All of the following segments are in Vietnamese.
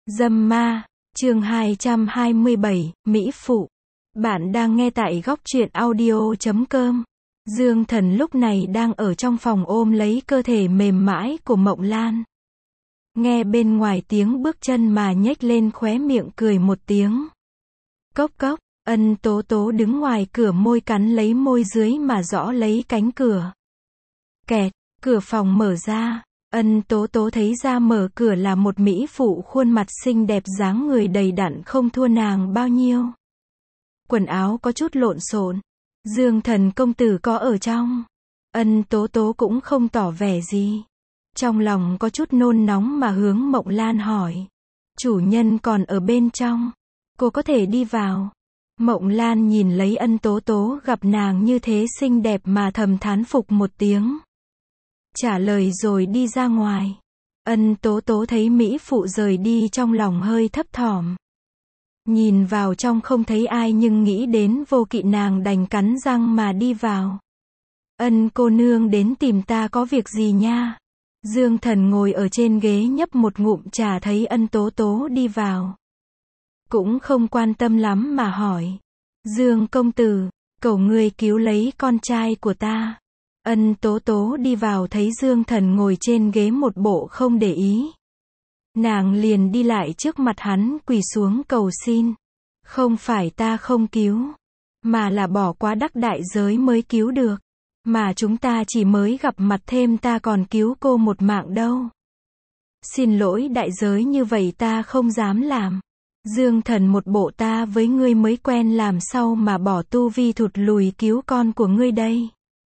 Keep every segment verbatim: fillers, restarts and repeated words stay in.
Dâm ma, chương hai trăm hai mươi bảy, Mỹ Phụ. Bạn đang nghe tại góc truyện audio chấm com. Dương Thần lúc này đang ở trong phòng ôm lấy cơ thể mềm mại của Mộng Lan. Nghe bên ngoài tiếng bước chân mà nhếch lên khóe miệng cười một tiếng. Cốc cốc, Ân Tố Tố đứng ngoài cửa môi cắn lấy môi dưới mà gõ lấy cánh cửa. Kẹt, cửa phòng mở ra. Ân Tố Tố thấy ra mở cửa là một mỹ phụ khuôn mặt xinh đẹp dáng người đầy đặn không thua nàng bao nhiêu. Quần áo có chút lộn xộn. Dương Thần công tử có ở trong? Ân Tố Tố cũng không tỏ vẻ gì. Trong lòng có chút nôn nóng mà hướng Mộng Lan hỏi. Chủ nhân còn ở bên trong. Cô có thể đi vào. Mộng Lan nhìn lấy Ân Tố Tố gặp nàng như thế xinh đẹp mà thầm thán phục một tiếng. Trả lời rồi đi ra ngoài. Ân Tố Tố thấy mỹ phụ rời đi trong lòng hơi thấp thỏm. Nhìn vào trong không thấy ai nhưng nghĩ đến Vô Kỵ nàng đành cắn răng mà đi vào. Ân cô nương đến tìm ta có việc gì nha? Dương Thần ngồi ở trên ghế nhấp một ngụm trà thấy Ân Tố Tố đi vào. Cũng không quan tâm lắm mà hỏi. Dương công tử, cầu ngươi cứu lấy con trai của ta. Ân Tố Tố đi vào thấy Dương Thần ngồi trên ghế một bộ không để ý. Nàng liền đi lại trước mặt hắn quỳ xuống cầu xin. Không phải ta không cứu, mà là bỏ quá đắc đại giới mới cứu được. Mà chúng ta chỉ mới gặp mặt thêm ta còn cứu cô một mạng đâu. Xin lỗi đại giới như vậy ta không dám làm. Dương Thần một bộ ta với ngươi mới quen làm sao mà bỏ tu vi thụt lùi cứu con của ngươi đây.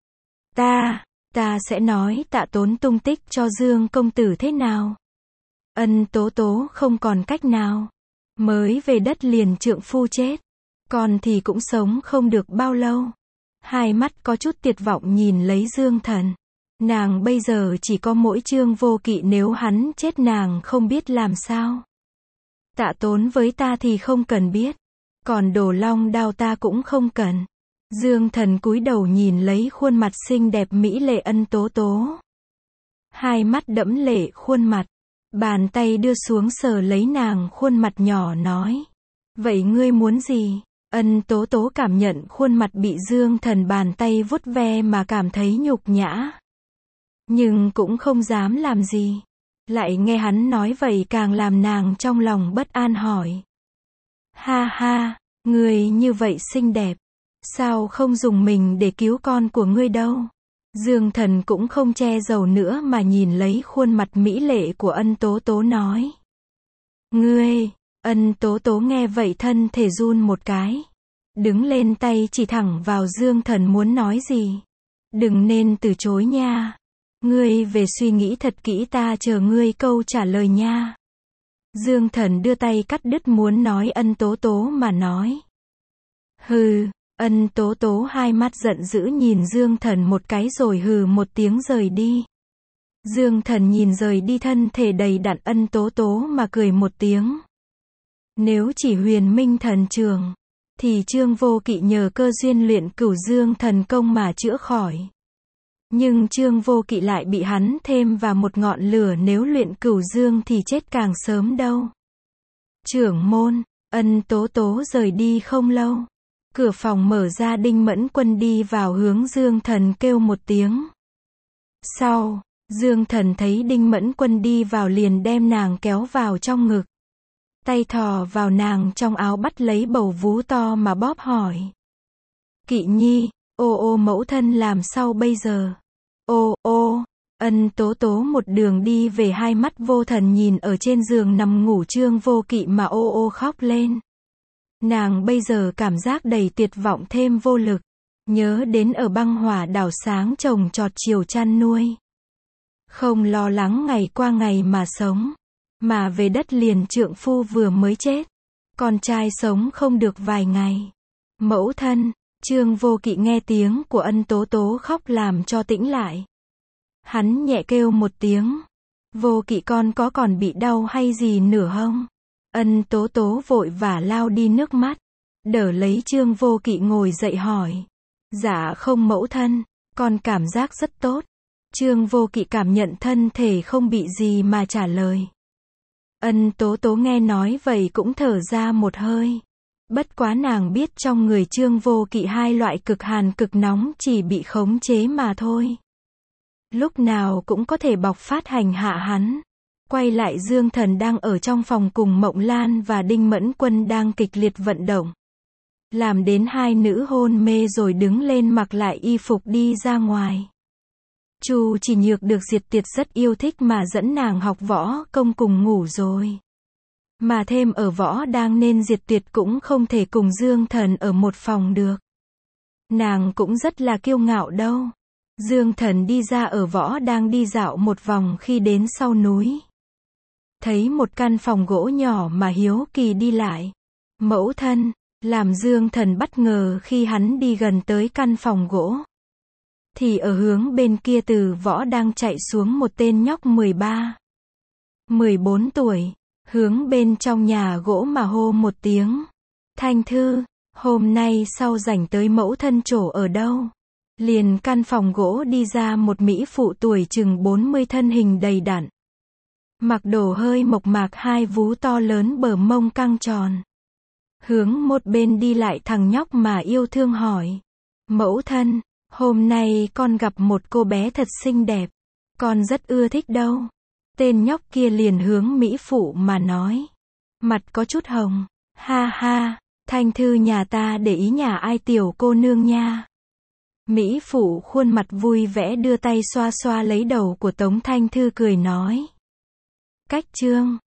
Ta, ta sẽ nói tạ tốn tung tích cho Dương công tử thế nào. Ân Tố Tố không còn cách nào. Mới về đất liền trượng phu chết. Còn thì cũng sống không được bao lâu. Hai mắt có chút tuyệt vọng nhìn lấy Dương Thần. Nàng bây giờ chỉ có mỗi Trương Vô Kỵ, nếu hắn chết nàng không biết làm sao. Tạ tốn với ta thì không cần biết. Còn Đồ Long Đao ta cũng không cần. Dương Thần cúi đầu nhìn lấy khuôn mặt xinh đẹp mỹ lệ Ân Tố Tố. Hai mắt đẫm lệ khuôn mặt. Bàn tay đưa xuống sờ lấy nàng khuôn mặt nhỏ nói. Vậy ngươi muốn gì? Ân Tố Tố cảm nhận khuôn mặt bị Dương Thần bàn tay vuốt ve mà cảm thấy nhục nhã. Nhưng cũng không dám làm gì. Lại nghe hắn nói vậy càng làm nàng trong lòng bất an hỏi. Ha ha, ngươi như vậy xinh đẹp. Sao không dùng mình để cứu con của ngươi đâu? Dương Thần cũng không che giấu nữa mà nhìn lấy khuôn mặt mỹ lệ của Ân Tố Tố nói. Ngươi, Ân Tố Tố nghe vậy thân thể run một cái. Đứng lên tay chỉ thẳng vào Dương Thần muốn nói gì. Đừng nên từ chối nha. Ngươi về suy nghĩ thật kỹ, ta chờ ngươi câu trả lời nha. Dương Thần đưa tay cắt đứt muốn nói Ân Tố Tố mà nói. Hừ. Ân Tố Tố hai mắt giận dữ nhìn Dương Thần một cái rồi hừ một tiếng rời đi. Dương Thần nhìn rời đi thân thể đầy đặn Ân Tố Tố mà cười một tiếng. Nếu chỉ Huyền Minh thần trường, thì Trương Vô Kỵ nhờ cơ duyên luyện Cửu Dương thần công mà chữa khỏi. Nhưng Trương Vô Kỵ lại bị hắn thêm vào một ngọn lửa, nếu luyện Cửu Dương thì chết càng sớm đâu. Trưởng môn, Ân Tố Tố rời đi không lâu. Cửa phòng mở ra, Đinh Mẫn Quân đi vào hướng Dương Thần kêu một tiếng. Sau, Dương Thần thấy Đinh Mẫn Quân đi vào liền đem nàng kéo vào trong ngực. Tay thò vào nàng trong áo bắt lấy bầu vú to mà bóp hỏi. Kỵ nhi, ô ô mẫu thân làm sao bây giờ? Ô ô, Ân Tố Tố một đường đi về hai mắt vô thần nhìn ở trên giường nằm ngủ Trương Vô Kỵ mà ô ô khóc lên. Nàng bây giờ cảm giác đầy tuyệt vọng thêm vô lực. Nhớ đến ở băng hỏa đảo sáng trồng trọt chiều chăn nuôi. Không lo lắng ngày qua ngày mà sống. Mà về đất liền trượng phu vừa mới chết. Con trai sống không được vài ngày. Mẫu thân, Trương Vô Kỵ nghe tiếng của Ân Tố Tố khóc làm cho tĩnh lại. Hắn nhẹ kêu một tiếng. Vô Kỵ con có còn bị đau hay gì nữa không? Ân Tố Tố vội vã lao đi nước mắt. Đỡ lấy Trương Vô Kỵ ngồi dậy hỏi. Dạ không mẫu thân, con cảm giác rất tốt. Trương Vô Kỵ cảm nhận thân thể không bị gì mà trả lời. Ân Tố Tố nghe nói vậy cũng thở ra một hơi. Bất quá nàng biết trong người Trương Vô Kỵ hai loại cực hàn cực nóng chỉ bị khống chế mà thôi. Lúc nào cũng có thể bộc phát hành hạ hắn. Quay lại Dương Thần đang ở trong phòng cùng Mộng Lan và Đinh Mẫn Quân đang kịch liệt vận động. Làm đến hai nữ hôn mê rồi đứng lên mặc lại y phục đi ra ngoài. Chu Chỉ Nhược được Diệt Tiệt rất yêu thích mà dẫn nàng học võ công cùng ngủ rồi. Mà thêm ở võ đang nên Diệt Tiệt cũng không thể cùng Dương Thần ở một phòng được. Nàng cũng rất là kiêu ngạo đâu. Dương Thần đi ra ở võ đang đi dạo một vòng khi đến sau núi. Thấy một căn phòng gỗ nhỏ mà hiếu kỳ đi lại. Mẫu thân, làm Dương Thần bất ngờ khi hắn đi gần tới căn phòng gỗ. Thì ở hướng bên kia từ võ đang chạy xuống một tên nhóc mười ba, mười bốn tuổi, hướng bên trong nhà gỗ mà hô một tiếng. Thanh Thư, hôm nay sau rảnh tới mẫu thân chỗ ở đâu? Liền căn phòng gỗ đi ra một mỹ phụ tuổi chừng bốn mươi thân hình đầy đặn. Mặc đồ hơi mộc mạc hai vú to lớn bờ mông căng tròn. Hướng một bên đi lại thằng nhóc mà yêu thương hỏi. Mẫu thân, hôm nay con gặp một cô bé thật xinh đẹp. Con rất ưa thích đâu. Tên nhóc kia liền hướng mỹ phụ mà nói. Mặt có chút hồng. Ha ha, Thanh Thư nhà ta để ý nhà ai tiểu cô nương nha. Mỹ phụ khuôn mặt vui vẻ đưa tay xoa xoa lấy đầu của Tống Thanh Thư cười nói. Cách chương